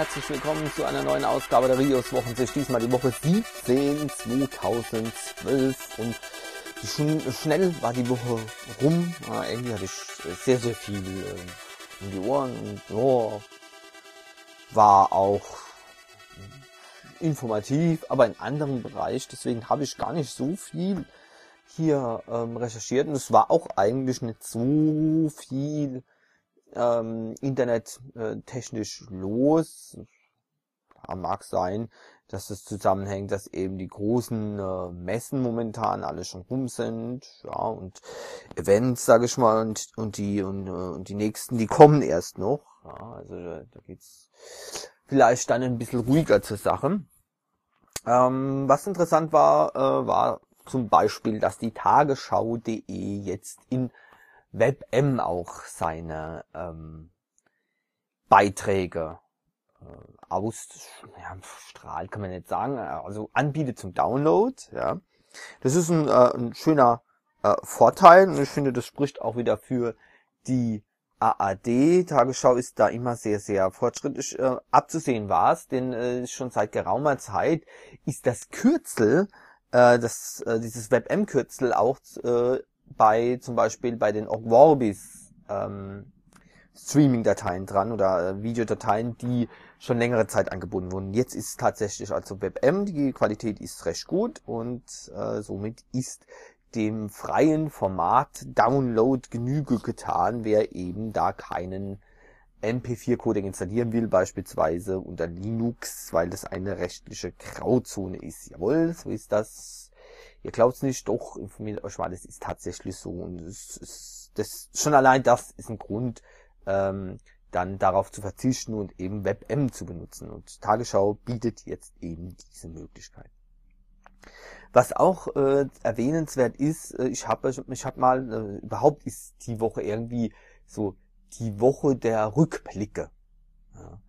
herzlich willkommen zu einer neuen Ausgabe der Rios Wochensicht. Diesmal die Woche 17 2012 und schnell war die Woche rum. Irgendwie hatte ich sehr, sehr viel in die Ohren und war auch informativ, aber in anderen Bereich. Deswegen habe ich gar nicht so viel hier recherchiert und es war auch eigentlich nicht so viel Internet technisch los. Ja, mag sein, dass es zusammenhängt, dass eben die großen Messen momentan alle schon rum sind, ja, und Events, sage ich mal, und die nächsten, die kommen erst noch. Ja, also da geht's vielleicht dann ein bisschen ruhiger zur Sache. Was interessant war, war zum Beispiel, dass die Tagesschau.de jetzt in WebM auch seine Beiträge ausstrahlt, kann man nicht sagen, also anbietet zum Download. Ja, das ist ein schöner Vorteil und ich finde, das spricht auch wieder für die ARD. Tagesschau ist da immer sehr, sehr fortschrittlich. Abzusehen war es, denn schon seit geraumer Zeit ist das Kürzel, dieses WebM-Kürzel auch bei zum Beispiel bei den Ogvorbis Streaming-Dateien dran oder Videodateien, die schon längere Zeit angebunden wurden. Jetzt ist es tatsächlich also WebM, die Qualität ist recht gut und somit ist dem freien Format Download Genüge getan, wer eben da keinen MP4-Codec installieren will, beispielsweise unter Linux, weil das eine rechtliche Grauzone ist. Jawohl, so ist das. Ihr glaubt's nicht, doch, informiert euch mal, das ist tatsächlich so. Und das schon allein das ist ein Grund, dann darauf zu verzichten und eben WebM zu benutzen. Und Tagesschau bietet jetzt eben diese Möglichkeit. Was auch erwähnenswert ist, ich hab mal, überhaupt ist die Woche irgendwie so die Woche der Rückblicke. Ja.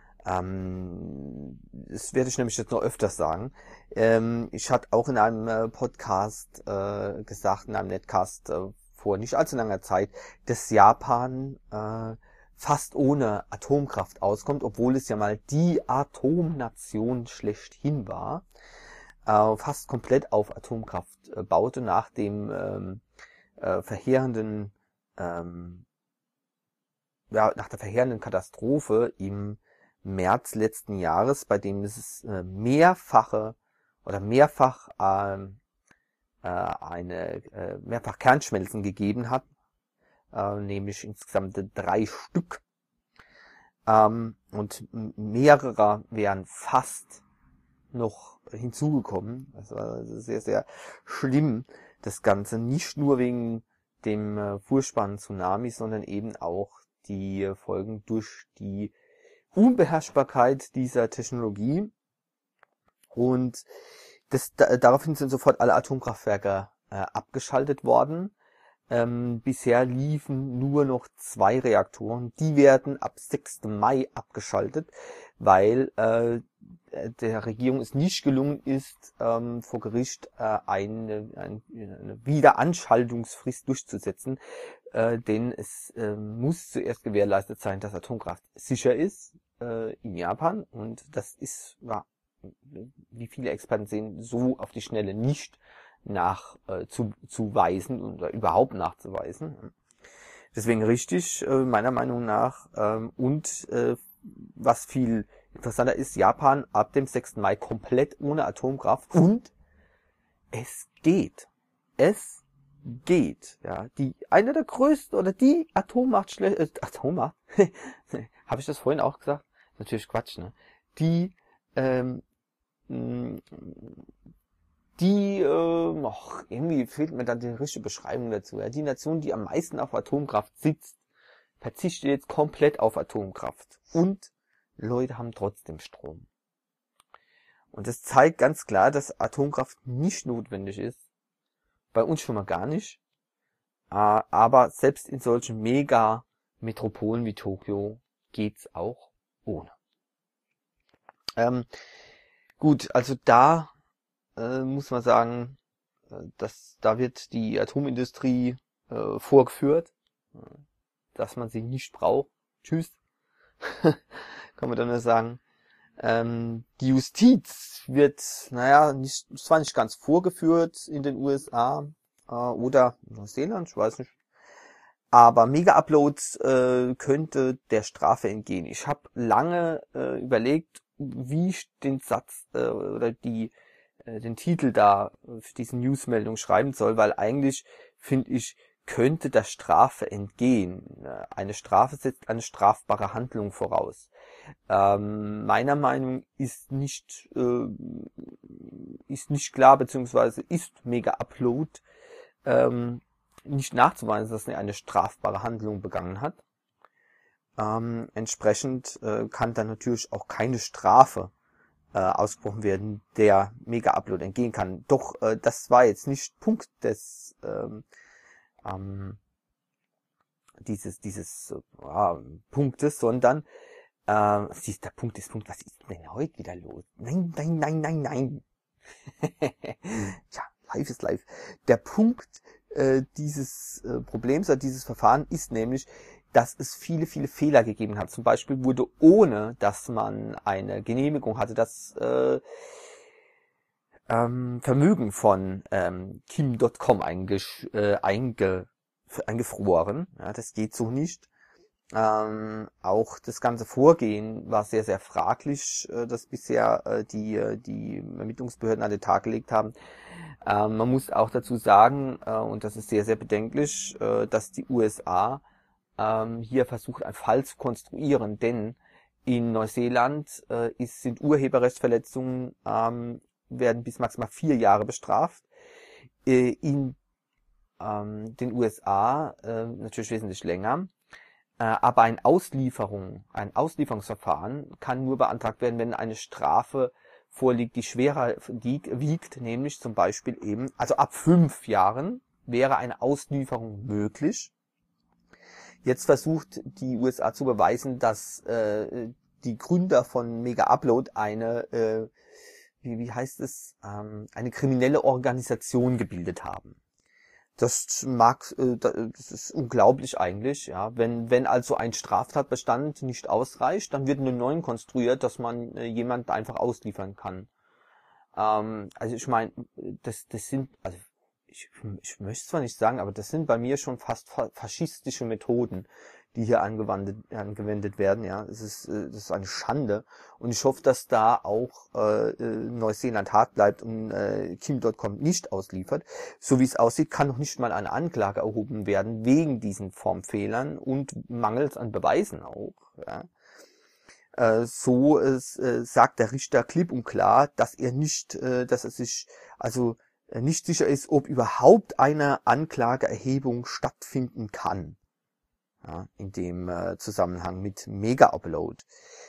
Das werde ich nämlich jetzt noch öfters sagen. Ich hatte auch in einem Podcast gesagt, in einem Netcast vor nicht allzu langer Zeit, dass Japan fast ohne Atomkraft auskommt, obwohl es ja mal die Atomnation schlechthin war. Fast komplett auf Atomkraft baute nach dem verheerenden nach der verheerenden Katastrophe im März letzten Jahres, bei dem es mehrfach Kernschmelzen gegeben hat, nämlich insgesamt 3 Stück, und mehrere wären fast noch hinzugekommen. Das war sehr, sehr schlimm, das Ganze, nicht nur wegen dem furchtbaren Tsunami, sondern eben auch die Folgen durch die Unbeherrschbarkeit dieser Technologie. Und daraufhin sind sofort alle Atomkraftwerke abgeschaltet worden. Bisher liefen nur noch 2 Reaktoren. Die werden ab 6. Mai abgeschaltet, weil der Regierung es nicht gelungen ist, vor Gericht eine Wiederanschaltungsfrist durchzusetzen. Denn es muss zuerst gewährleistet sein, dass Atomkraft sicher ist in Japan. Und das ist, wie viele Experten sehen, so auf die Schnelle nicht nachzuweisen oder überhaupt nachzuweisen. Deswegen richtig, meiner Meinung nach. Was viel interessanter ist, Japan ab dem 6. Mai komplett ohne Atomkraft und es geht. Es geht. Ja, eine der größten oder die Atommacht Atommacht? Habe ich das vorhin auch gesagt? Natürlich Quatsch, ne? Irgendwie fehlt mir dann die richtige Beschreibung dazu. Ja, die Nation, die am meisten auf Atomkraft sitzt, verzichtet jetzt komplett auf Atomkraft. Und Leute haben trotzdem Strom. Und das zeigt ganz klar, dass Atomkraft nicht notwendig ist. Bei uns schon mal gar nicht. Aber selbst in solchen Mega-Metropolen wie Tokio geht's auch ohne. Gut, also da muss man sagen, da wird die Atomindustrie vorgeführt, dass man sie nicht braucht. Tschüss. Kann man dann nur sagen. Die Justiz wird, naja, zwar nicht ganz vorgeführt in den USA oder Neuseeland, ich weiß nicht, aber Mega-Uploads könnte der Strafe entgehen. Ich habe lange überlegt, wie ich den Satz oder den Titel da für diese Newsmeldung schreiben soll, weil eigentlich, finde ich, könnte der Strafe entgehen. Eine Strafe setzt eine strafbare Handlung voraus. Meiner Meinung ist nicht klar, beziehungsweise ist Mega-Upload nicht nachzuweisen, dass er eine strafbare Handlung begangen hat. Entsprechend kann dann natürlich auch keine Strafe ausgesprochen werden, der Mega-Upload entgehen kann. Doch das war jetzt nicht Punkt des dieses Punktes, sondern siehst, der Punkt ist Punkt, was ist denn heute wieder los? Nein. Tja, live ist live. Der Punkt dieses Problems oder dieses Verfahren ist nämlich, dass es viele Fehler gegeben hat. Zum Beispiel wurde, ohne dass man eine Genehmigung hatte, das Vermögen von Kim.com eingefroren. Ja, das geht so nicht. Auch das ganze Vorgehen war sehr, sehr fraglich, das bisher die Ermittlungsbehörden an den Tag gelegt haben. Man muss auch dazu sagen, und das ist sehr, sehr bedenklich, dass die USA hier versucht, einen Fall zu konstruieren, denn in Neuseeland sind Urheberrechtsverletzungen werden bis maximal 4 Jahre bestraft. In den USA natürlich wesentlich länger. Aber ein Auslieferungsverfahren kann nur beantragt werden, wenn eine Strafe vorliegt, die schwerer wiegt, nämlich zum Beispiel eben, also ab 5 Jahren wäre eine Auslieferung möglich. Jetzt versucht die USA zu beweisen, dass die Gründer von Mega-Upload eine, wie heißt es, eine kriminelle Organisation gebildet haben. Das ist unglaublich eigentlich, ja. Wenn also ein Straftatbestand nicht ausreicht, dann wird einen neuen konstruiert, dass man jemanden einfach ausliefern kann. Also ich meine, das sind, also ich möchte zwar nicht sagen, aber das sind bei mir schon fast faschistische Methoden, die hier angewendet werden, ja. Das ist eine Schande. Und ich hoffe, dass da auch Neuseeland hart bleibt und Kim.com nicht ausliefert. So wie es aussieht, kann noch nicht mal eine Anklage erhoben werden wegen diesen Formfehlern und mangels an Beweisen auch. Ja. Sagt der Richter klipp und klar, dass er sich nicht sicher ist, ob überhaupt eine Anklageerhebung stattfinden kann. Ja, in dem Zusammenhang mit Mega-Upload.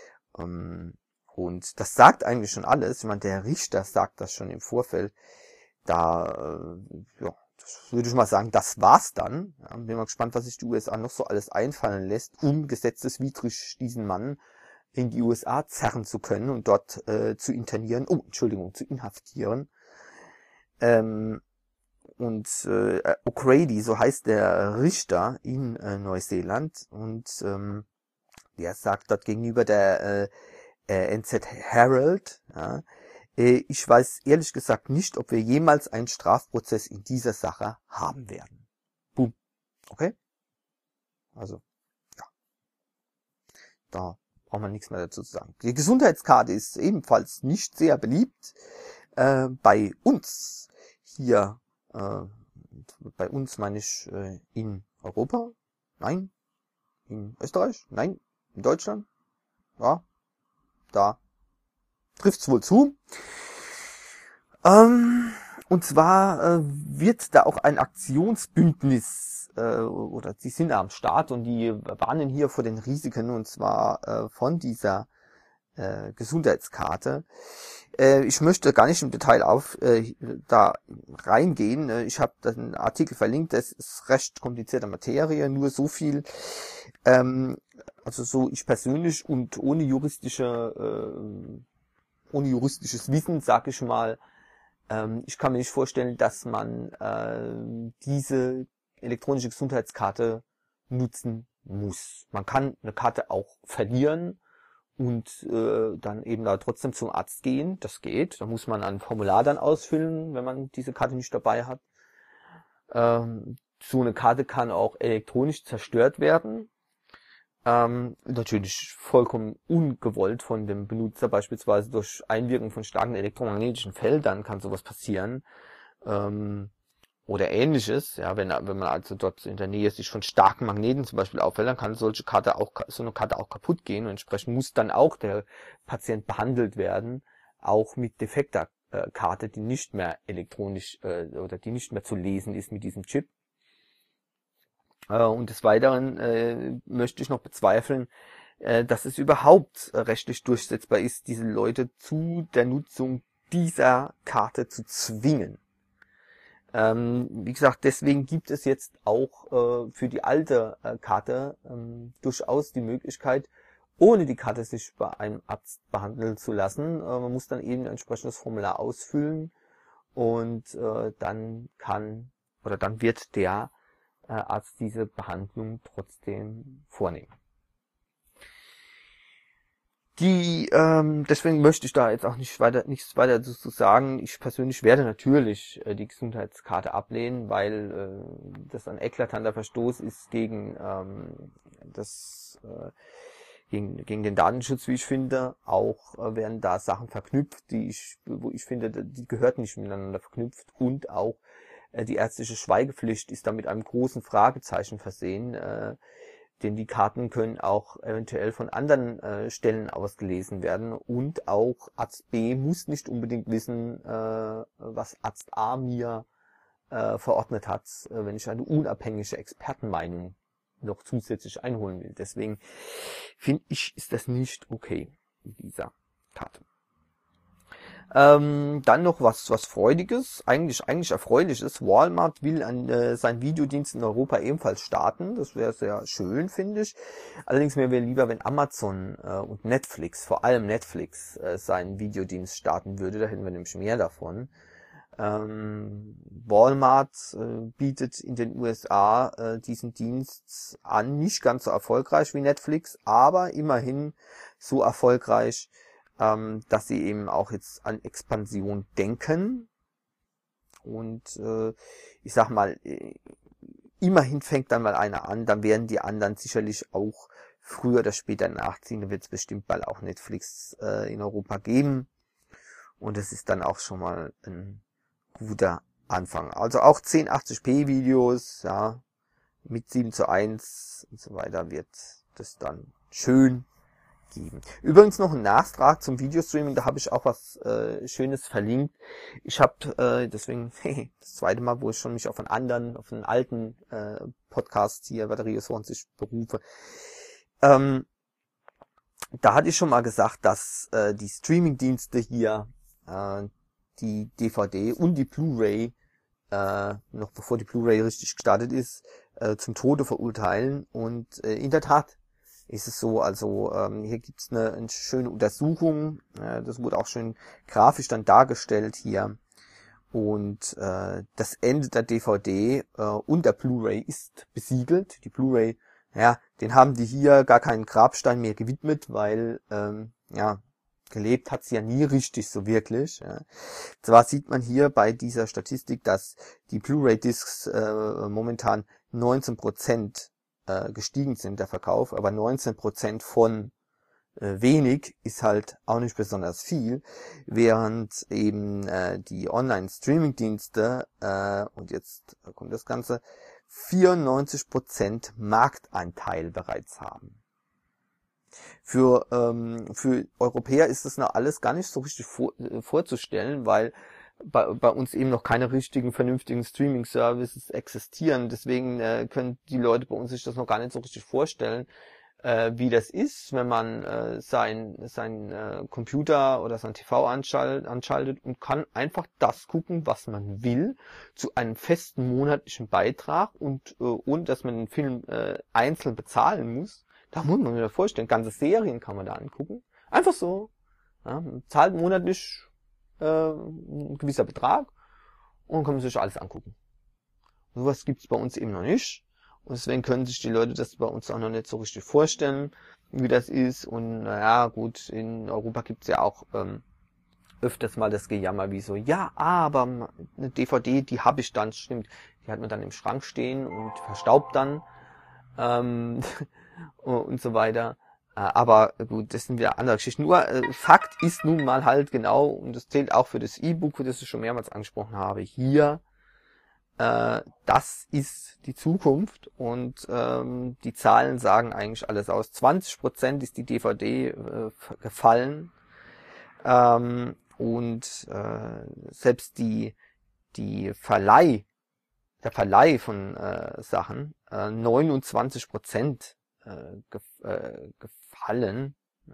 Und das sagt eigentlich schon alles. Ich meine, der Richter sagt das schon im Vorfeld. Das würde ich mal sagen, das war's dann. Ja, bin mal gespannt, was sich die USA noch so alles einfallen lässt, um gesetzeswidrig diesen Mann in die USA zerren zu können und dort zu inhaftieren. O'Grady, so heißt der Richter in Neuseeland, und der sagt dort gegenüber der NZ Herald, ja, ich weiß ehrlich gesagt nicht, ob wir jemals einen Strafprozess in dieser Sache haben werden. Boom. Okay? Also, ja. Da braucht man nichts mehr dazu zu sagen. Die Gesundheitskarte ist ebenfalls nicht sehr beliebt bei uns hier. Bei uns meine ich in Europa? Nein. In Österreich? Nein. In Deutschland? Ja. Da trifft's wohl zu. Und zwar wird da auch ein Aktionsbündnis oder die sind am Start und die warnen hier vor den Risiken, und zwar von dieser Gesundheitskarte. Ich möchte gar nicht im Detail da reingehen. Ich habe den Artikel verlinkt. Das ist recht komplizierte Materie. Nur so viel. Also so ich persönlich und ohne juristisches Wissen, sag ich mal, ich kann mir nicht vorstellen, dass man diese elektronische Gesundheitskarte nutzen muss. Man kann eine Karte auch verlieren und dann eben da trotzdem zum Arzt gehen. Das geht. Da muss man ein Formular dann ausfüllen, wenn man diese Karte nicht dabei hat. So eine Karte kann auch elektronisch zerstört werden. Natürlich vollkommen ungewollt von dem Benutzer, beispielsweise durch Einwirkung von starken elektromagnetischen Feldern kann sowas passieren. Oder ähnliches, ja, wenn man also dort in der Nähe sich von starken Magneten zum Beispiel auffällt, dann kann so eine Karte auch kaputt gehen und entsprechend muss dann auch der Patient behandelt werden, auch mit defekter Karte, die nicht mehr elektronisch oder die nicht mehr zu lesen ist mit diesem Chip. Und des Weiteren möchte ich noch bezweifeln, dass es überhaupt rechtlich durchsetzbar ist, diese Leute zu der Nutzung dieser Karte zu zwingen. Wie gesagt, deswegen gibt es jetzt auch für die alte Karte durchaus die Möglichkeit, ohne die Karte sich bei einem Arzt behandeln zu lassen. Man muss dann eben ein entsprechendes Formular ausfüllen und dann wird der Arzt diese Behandlung trotzdem vornehmen. Deswegen möchte ich da jetzt auch nichts weiter dazu sagen. Ich persönlich werde natürlich die Gesundheitskarte ablehnen, weil das ein eklatanter Verstoß ist gegen gegen den Datenschutz, wie ich finde. Auch werden da Sachen verknüpft, wo ich finde, die gehört nicht miteinander verknüpft, und auch die ärztliche Schweigepflicht ist da mit einem großen Fragezeichen versehen. Denn die Karten können auch eventuell von anderen Stellen ausgelesen werden, und auch Arzt B muss nicht unbedingt wissen, was Arzt A mir verordnet hat, wenn ich eine unabhängige Expertenmeinung noch zusätzlich einholen will. Deswegen finde ich, ist das nicht okay mit dieser Karte. Dann noch was Freudiges, eigentlich Erfreuliches. Walmart will seinen Videodienst in Europa ebenfalls starten. Das wäre sehr schön, finde ich. Allerdings mir wäre lieber, wenn Amazon und Netflix, vor allem Netflix, seinen Videodienst starten würde. Da hätten wir nämlich mehr davon. Walmart bietet in den USA diesen Dienst an, nicht ganz so erfolgreich wie Netflix, aber immerhin so erfolgreich, dass sie eben auch jetzt an Expansion denken. Und ich sag mal, immerhin fängt dann mal einer an, dann werden die anderen sicherlich auch früher oder später nachziehen. Da wird es bestimmt bald auch Netflix in Europa geben. Und das ist dann auch schon mal ein guter Anfang. Also auch 1080p Videos, ja, mit 7:1 und so weiter wird das dann schön geben. Übrigens noch ein Nachtrag zum Videostreaming, da habe ich auch was Schönes verlinkt. Ich habe deswegen das zweite Mal, wo ich schon mich auf einen alten Podcast hier, Batterie 20, berufe. Da hatte ich schon mal gesagt, dass die Streamingdienste hier die DVD und die Blu-ray, noch bevor die Blu-ray richtig gestartet ist, zum Tode verurteilen. Und in der Tat ist es so, also hier gibt's eine schöne Untersuchung, das wurde auch schön grafisch dann dargestellt hier. Und das Ende der DVD und der Blu-ray ist besiegelt. Die Blu-ray, ja, den haben die hier gar keinen Grabstein mehr gewidmet, weil gelebt hat sie ja nie richtig so wirklich. Ja. Zwar sieht man hier bei dieser Statistik, dass die Blu-ray-Discs momentan 19% gestiegen sind, der Verkauf, aber 19% von wenig ist halt auch nicht besonders viel, während eben die Online-Streaming-Dienste, und jetzt kommt das Ganze, 94% Marktanteil bereits haben. Für Europäer ist das noch alles gar nicht so richtig vorzustellen, weil bei uns eben noch keine richtigen, vernünftigen Streaming-Services existieren. Deswegen können die Leute bei uns sich das noch gar nicht so richtig vorstellen, wie das ist, wenn man sein Computer oder sein TV anschaltet und kann einfach das gucken, was man will, zu einem festen monatlichen Beitrag und ohne dass man den Film einzeln bezahlen muss. Da muss man sich das vorstellen. Ganze Serien kann man da angucken. Einfach so. Ja, man zahlt monatlich ein gewisser Betrag und dann kann man sich alles angucken. Und sowas gibt's bei uns eben noch nicht. Und deswegen können sich die Leute das bei uns auch noch nicht so richtig vorstellen. wie das ist. Und naja, gut, in Europa gibt's ja auch öfters mal das Gejammer wie so, ja, aber eine DVD, die habe ich dann, stimmt, die hat man dann im Schrank stehen und verstaubt dann und so weiter. Aber gut, das sind wieder andere Geschichten. Nur Fakt ist nun mal halt genau, und das zählt auch für das E-Book, das ich schon mehrmals angesprochen habe, hier, das ist die Zukunft und die Zahlen sagen eigentlich alles aus. 20% ist die DVD gefallen und selbst der Verleih von Sachen 29% gefallen.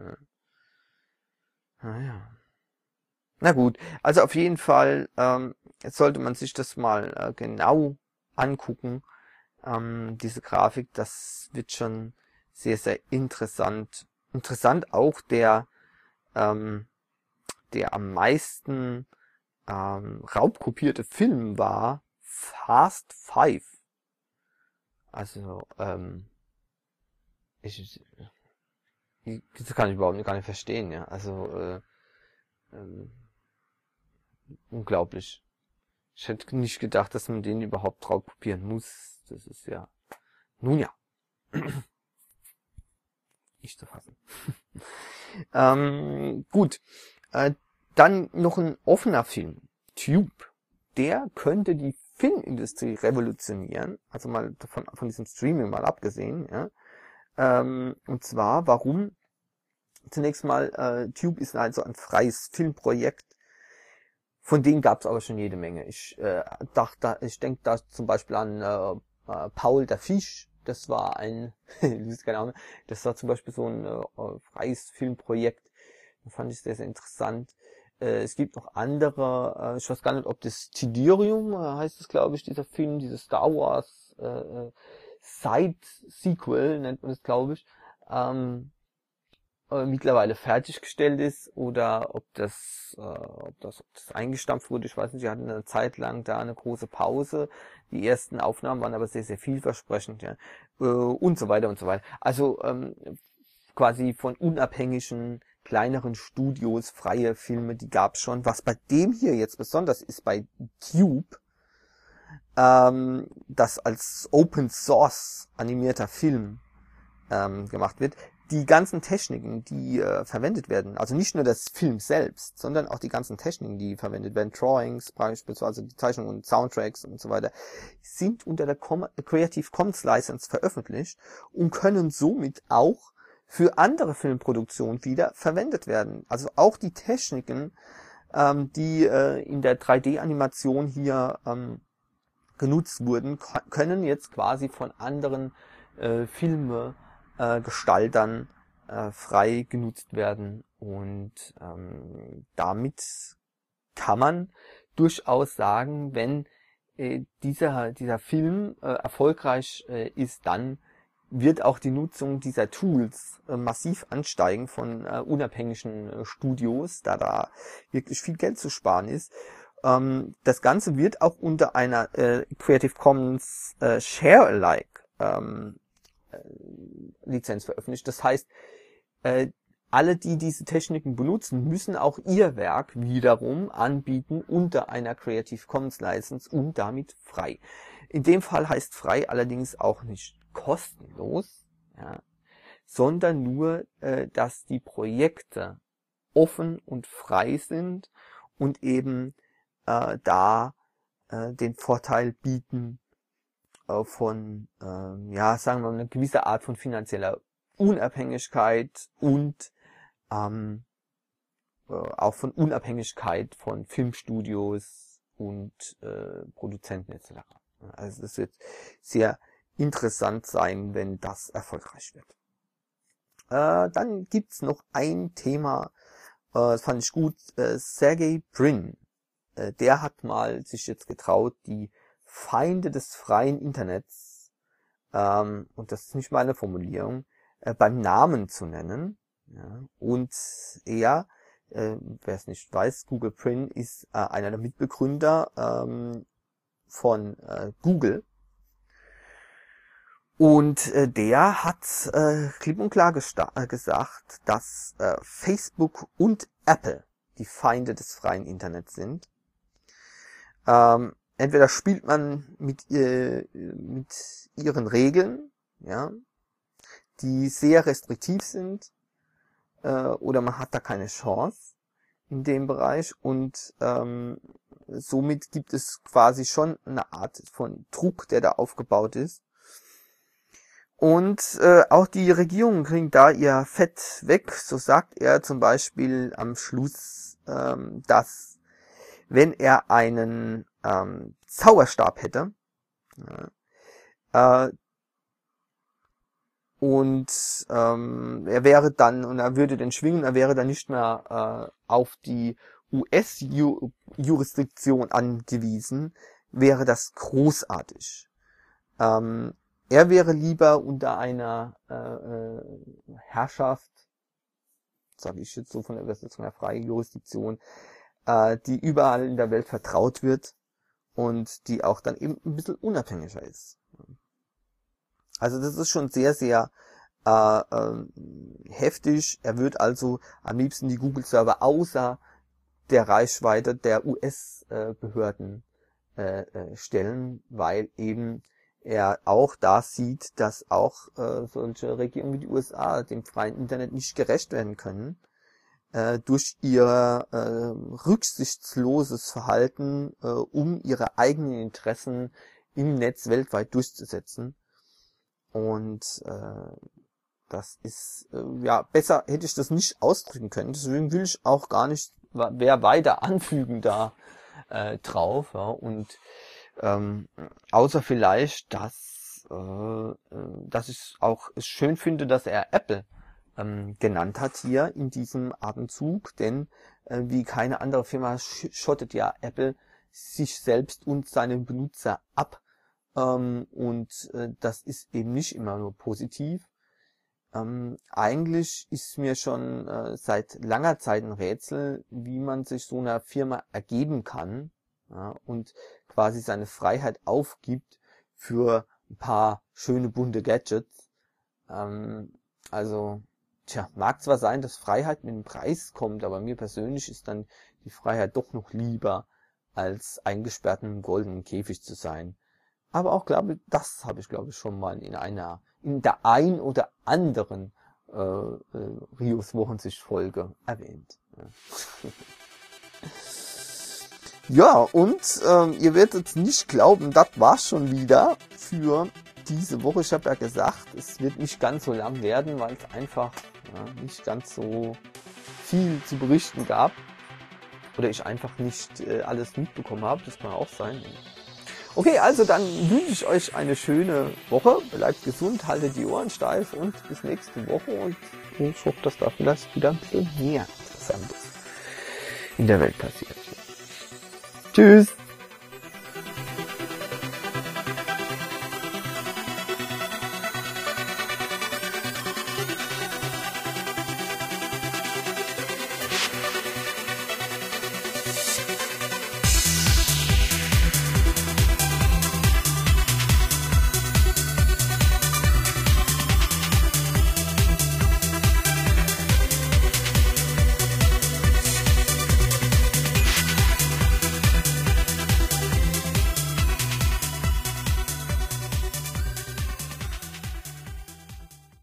Naja. Na gut, also auf jeden Fall jetzt sollte man sich das mal genau angucken. Diese Grafik, das wird schon sehr, sehr interessant. Interessant auch der am meisten raubkopierte Film war Fast Five. Also, das kann ich überhaupt gar nicht verstehen, ja. Also, unglaublich. Ich hätte nicht gedacht, dass man den überhaupt raubkopieren muss. Das ist ja, nun ja, nicht zu fassen. Gut, dann noch ein offener Film, Tube. Der könnte die Filmindustrie revolutionieren, also mal von diesem Streaming mal abgesehen, ja. Und zwar, warum? Zunächst mal, Tube ist also ein freies Filmprojekt. Von denen gab es aber schon jede Menge. Ich denke da zum Beispiel an Paul der Fisch. Das war keine Ahnung, das war zum Beispiel so ein freies Filmprojekt. Das fand ich sehr, sehr interessant. Es gibt noch andere, ich weiß gar nicht, ob das Tidirium heißt es, glaube ich, dieser Film, dieses Star Wars Side-Sequel nennt man es, glaube ich, mittlerweile fertiggestellt ist oder ob das eingestampft wurde. Ich weiß nicht, die hatten eine Zeit lang da eine große Pause. Die ersten Aufnahmen waren aber sehr, sehr vielversprechend, ja, und so weiter und so weiter. Also quasi von unabhängigen kleineren Studios freie Filme, die gab's schon. Was bei dem hier jetzt besonders ist, bei Tube, das als Open Source animierter Film gemacht wird, die ganzen Techniken, die verwendet werden, also nicht nur das Film selbst, sondern auch die ganzen Techniken, die verwendet werden, Drawings, beispielsweise die Zeichnungen und Soundtracks und so weiter, sind unter der Creative Commons License veröffentlicht und können somit auch für andere Filmproduktionen wieder verwendet werden. Also auch die Techniken, die in der 3D-Animation hier genutzt wurden, können jetzt quasi von anderen Gestaltern frei genutzt werden und damit kann man durchaus sagen, wenn dieser Film erfolgreich ist, dann wird auch die Nutzung dieser Tools massiv ansteigen von unabhängigen Studios, da wirklich viel Geld zu sparen ist. Das Ganze wird auch unter einer Creative Commons Share Alike Lizenz veröffentlicht. Das heißt, alle, die diese Techniken benutzen, müssen auch ihr Werk wiederum anbieten unter einer Creative Commons License und damit frei. In dem Fall heißt frei allerdings auch nicht kostenlos, ja, sondern nur, dass die Projekte offen und frei sind und eben den Vorteil bieten von, sagen wir mal, eine gewisse Art von finanzieller Unabhängigkeit und auch von Unabhängigkeit von Filmstudios und Produzenten etc. Also es wird sehr interessant sein, wenn das erfolgreich wird. Dann gibt's noch ein Thema, das fand ich gut, Sergey Brin. Der hat mal sich jetzt getraut, die Feinde des freien Internets, und das ist nicht meine Formulierung, beim Namen zu nennen. Ja, und er, wer es nicht weiß, Google Brin ist einer der Mitbegründer von Google. Und der hat klipp und klar gesagt, dass Facebook und Apple die Feinde des freien Internets sind. Entweder spielt man mit ihren Regeln, ja, die sehr restriktiv sind, oder man hat da keine Chance in dem Bereich, und somit gibt es quasi schon eine Art von Druck, der da aufgebaut ist. Und auch die Regierungen kriegen da ihr Fett weg. So sagt er zum Beispiel am Schluss, dass wenn er einen Zauberstab hätte, und er wäre dann, und er würde den schwingen, er wäre dann nicht mehr auf die US-Jurisdiktion angewiesen, wäre das großartig. Er wäre lieber unter einer Herrschaft, sage ich jetzt so von der Übersetzung her, freie Jurisdiktion, die überall in der Welt vertraut wird und die auch dann eben ein bisschen unabhängiger ist. Also das ist schon sehr, sehr heftig. Er wird also am liebsten die Google-Server außer der Reichweite der US-Behörden stellen, weil eben er auch da sieht, dass auch solche Regierungen wie die USA dem freien Internet nicht gerecht werden können, durch ihr rücksichtsloses Verhalten, um ihre eigenen Interessen im Netz weltweit durchzusetzen. Und das ist, ja, besser hätte ich das nicht ausdrücken können. Deswegen will ich auch gar nicht mehr weiter anfügen da drauf. Ja. Und außer vielleicht, dass ich auch schön finde, dass er Apple genannt hat hier in diesem Atemzug, denn wie keine andere Firma schottet ja Apple sich selbst und seine Benutzer ab, und das ist eben nicht immer nur positiv. Eigentlich ist mir schon seit langer Zeit ein Rätsel, wie man sich so einer Firma ergeben kann, ja, und quasi seine Freiheit aufgibt für ein paar schöne bunte Gadgets. Also, mag zwar sein, dass Freiheit mit dem Preis kommt, aber mir persönlich ist dann die Freiheit doch noch lieber, als eingesperrt in einem goldenen Käfig zu sein. Aber auch das habe ich schon mal in der ein oder anderen Rios Wochensicht-Folge erwähnt. Ja, und ihr werdet nicht glauben, das war's schon wieder für diese Woche. Ich habe ja gesagt, es wird nicht ganz so lang werden, weil es einfach nicht ganz so viel zu berichten gab. Oder ich einfach nicht alles mitbekommen habe, das kann auch sein. Okay, also dann wünsche ich euch eine schöne Woche. Bleibt gesund, haltet die Ohren steif und bis nächste Woche. Und ich hoffe, dass da vielleicht wieder ein bisschen mehr Interessantes in der Welt passiert. Tschüss!